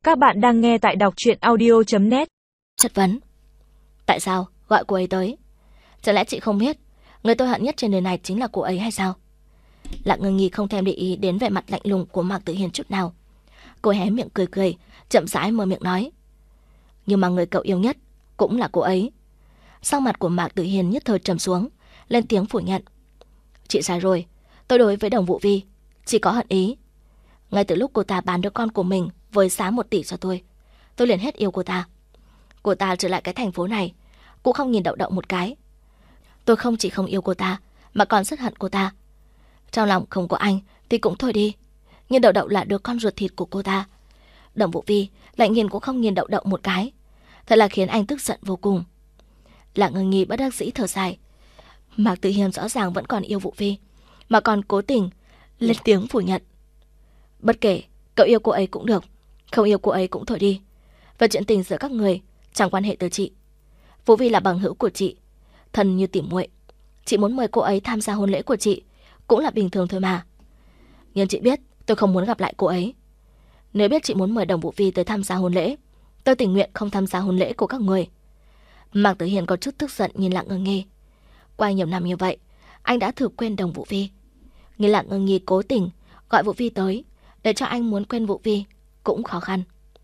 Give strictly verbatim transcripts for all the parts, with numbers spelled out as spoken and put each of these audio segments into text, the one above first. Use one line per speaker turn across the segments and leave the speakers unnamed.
Các bạn đang nghe tại đọc truyện audio chấm net.
Chất vấn. Tại sao gọi cô ấy tới? Chẳng lẽ chị không biết người tôi hận nhất trên đời này chính là cô ấy hay sao? Lặng Ngưng Nhi không thèm để ý đến vẻ mặt lạnh lùng của Mạc Tử Hiên chút nào. Cô hé miệng cười cười, chậm rãi mở miệng nói. Nhưng mà người cậu yêu nhất cũng là cô ấy. Sắc mặt của Mạc Tử Hiên nhất thời trầm xuống, lên tiếng phủ nhận. Chị sai rồi, tôi đối với Đồng Vũ Vi chỉ có hận ý. Ngay từ lúc cô ta bán đứa con của mình với giá một tỷ cho tôi, tôi liền hết yêu cô ta. Cô ta trở lại cái thành phố này cũng không nhìn Đậu Đậu một cái. Tôi không chỉ không yêu cô ta mà còn rất hận cô ta. Trong lòng không có anh thì cũng thôi đi, nhưng Đậu Đậu là đứa con ruột thịt của cô ta. Đồng Vũ Vi lại nhìn cũng không nhìn Đậu Đậu một cái, thật là khiến anh tức giận vô cùng. Lặng Ngưng Nhi bất đắc dĩ thở dài. Mạc Tử Hiên rõ ràng vẫn còn yêu Vũ Vi mà còn cố tình lên tiếng phủ nhận. Bất kể cậu yêu cô ấy cũng được, không yêu cô ấy cũng thôi đi. Và chuyện tình giữa các người chẳng quan hệ tới chị. Vũ Vi là bằng hữu của chị, thân như tỉ muội. Chị muốn mời cô ấy tham gia hôn lễ của chị cũng là bình thường thôi mà. Nhưng chị biết tôi không muốn gặp lại cô ấy. Nếu biết chị muốn mời Đồng Vũ Vi tới tham gia hôn lễ, tôi tình nguyện không tham gia hôn lễ của các người. Mạc Tử Hiên có chút tức giận nhìn Lặng Ngưng Nhi. Qua nhiều năm như vậy, anh đã thử quên Đồng Vũ Vi, nhưng Lặng Ngưng Nhi cố tình gọi Vũ Vi tới, để cho anh muốn quên Vũ Vi cũng khó khăn.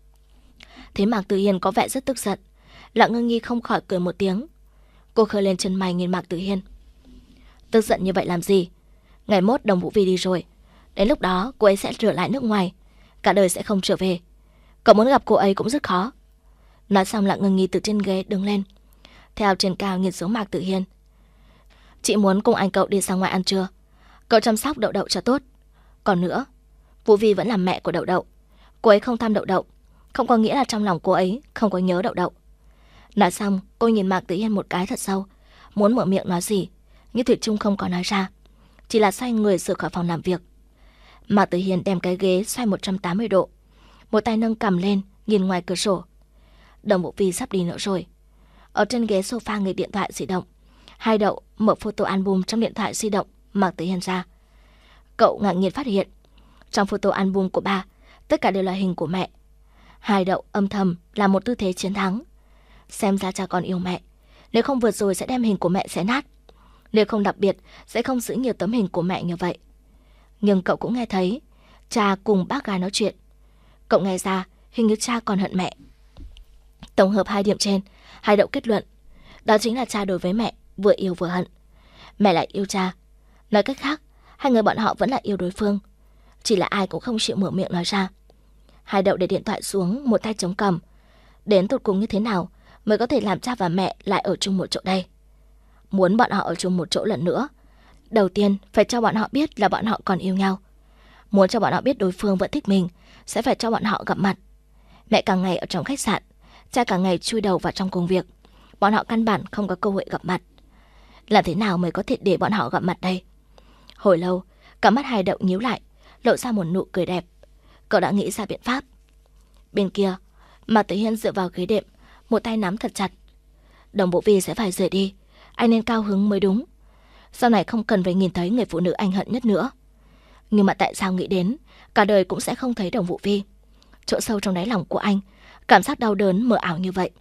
Thế Mạc Tử Hiên có vẻ rất tức giận. Lặng Ngưng Nhi không khỏi cười một tiếng. Cô khơi lên chân mày nhìn Mạc Tử Hiên. Tức giận như vậy làm gì? Ngày mốt Đồng Vũ Vi đi rồi, đến lúc đó cô ấy sẽ trở lại nước ngoài, cả đời sẽ không trở về. Cậu muốn gặp cô ấy cũng rất khó. Nói xong Lặng Ngưng Nhi từ trên ghế đứng lên, theo trên cao nhìn xuống Mạc Tử Hiên. Chị muốn cùng anh cậu đi ra ngoài ăn trưa. Cậu chăm sóc Đậu Đậu cho tốt. Còn nữa, Vũ Vi vẫn là mẹ của Đậu Đậu. Cô ấy không thăm Đậu Đậu không có nghĩa là trong lòng cô ấy không có nhớ Đậu Đậu. Nói xong cô nhìn Mạc Tử Hiên một cái thật sâu, muốn mở miệng nói gì nhưng thủy chung không có nói ra, chỉ là xoay người rời khỏi phòng làm việc. Mạc Tử Hiên đem cái ghế xoay một trăm tám mươi độ, một tay nâng cằm lên nhìn ngoài cửa sổ. Đồng Vũ Vi sắp đi nữa rồi. Ở trên ghế sofa nghịch điện thoại di động, Hai Đậu mở photo album trong điện thoại di động Mạc Tử Hiên ra. Cậu ngạc nhiên phát hiện trong photo album của ba tất cả đều là hình của mẹ. Hai Đậu âm thầm là một tư thế chiến thắng. Xem ra cha con yêu mẹ, nếu không vượt rồi sẽ đem hình của mẹ xé nát, nếu không đặc biệt sẽ không giữ nhiều tấm hình của mẹ như vậy. Nhưng cậu cũng nghe thấy cha cùng bác gái nói chuyện. Cậu nghe ra hình như cha còn hận mẹ. Tổng hợp hai điểm trên, Hai Đậu kết luận đó chính là cha đối với mẹ vừa yêu vừa hận. Mẹ lại yêu cha. Nói cách khác, hai người bọn họ vẫn là yêu đối phương, chỉ là ai cũng không chịu mở miệng nói ra. Hai Đậu để điện thoại xuống, một tay chống cằm. Đến tột cùng như thế nào mới có thể làm cha và mẹ lại ở chung một chỗ đây? Muốn bọn họ ở chung một chỗ lần nữa, đầu tiên phải cho bọn họ biết là bọn họ còn yêu nhau. Muốn cho bọn họ biết đối phương vẫn thích mình, sẽ phải cho bọn họ gặp mặt. Mẹ càng ngày ở trong khách sạn, cha càng ngày chui đầu vào trong công việc, bọn họ căn bản không có cơ hội gặp mặt. Làm thế nào mới có thể để bọn họ gặp mặt đây? Hồi lâu, cả mắt Hai Đậu nhíu lại, lộ ra một nụ cười đẹp. Cậu đã nghĩ ra biện pháp. Bên kia, Mạc Tử Hiên dựa vào ghế đệm, một tay nắm thật chặt. Đồng Vũ Vi sẽ phải rời đi, anh nên cao hứng mới đúng. Sau này không cần phải nhìn thấy người phụ nữ anh hận nhất nữa. Nhưng mà tại sao nghĩ đến cả đời cũng sẽ không thấy Đồng Vũ Vi? Chỗ sâu trong đáy lòng của anh, cảm giác đau đớn mờ ảo như vậy.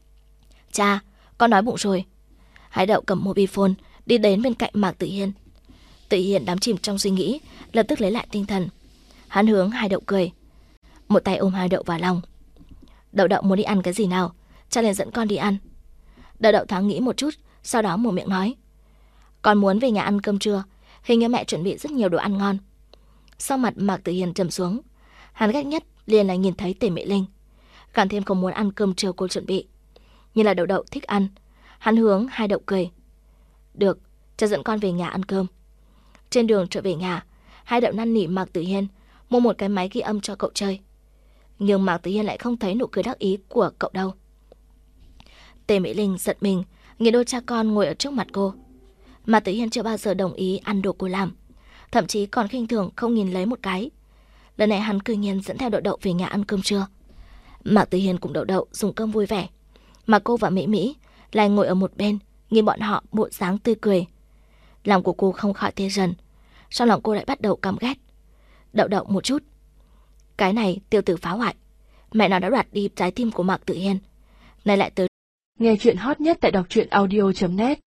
Cha, con đói bụng rồi. Hai Đậu cầm mobile đi đến bên cạnh Mạc Tử Hiên. Tử Hiên đắm chìm trong suy nghĩ, lập tức lấy lại tinh thần. Hắn hướng Hai Đậu cười, một tay ôm Hai Đậu vào lòng. Đậu Đậu muốn đi ăn cái gì nào, cha liền dẫn con đi ăn. Đậu Đậu thoáng nghĩ một chút, sau đó mở miệng nói. Con muốn về nhà ăn cơm trưa, hình như mẹ chuẩn bị rất nhiều đồ ăn ngon. Sau mặt Mạc Tử Hiên trầm xuống, hắn ghét nhất liền là nhìn thấy Tề Mỹ Linh, càng thêm không muốn ăn cơm trưa cô chuẩn bị. Nhưng là Đậu Đậu thích ăn, hắn hướng Hai Đậu cười. Được, cha dẫn con về nhà ăn cơm. Trên đường trở về nhà, Hai Đậu năn nỉ Mạc Tử Hiên mua một cái máy ghi âm cho cậu chơi. Nhưng Mạc Tử Hiên lại không thấy nụ cười đắc ý của cậu đâu. Tề Mỹ Linh giận mình nhìn đôi cha con ngồi ở trước mặt cô. Mạc Tử Hiên chưa bao giờ đồng ý ăn đồ cô làm, thậm chí còn khinh thường không nhìn lấy một cái. Lần này hắn cư nhiên dẫn theo Đậu Đậu về nhà ăn cơm trưa. Mạc Tử Hiên cùng Đậu Đậu dùng cơm vui vẻ, mà cô và Mỹ Mỹ lại ngồi ở một bên nhìn bọn họ bộ dáng tươi cười. Lòng của cô không khỏi tê dần, sau lòng cô lại bắt đầu căm ghét Đậu Đậu một chút. Cái này tiêu tử phá hoại, mẹ nó đã đoạt đi trái tim của Mạc Tử Hiên. Nay lại tới
Nghe chuyện hot nhất tại đọc truyện audio chấm net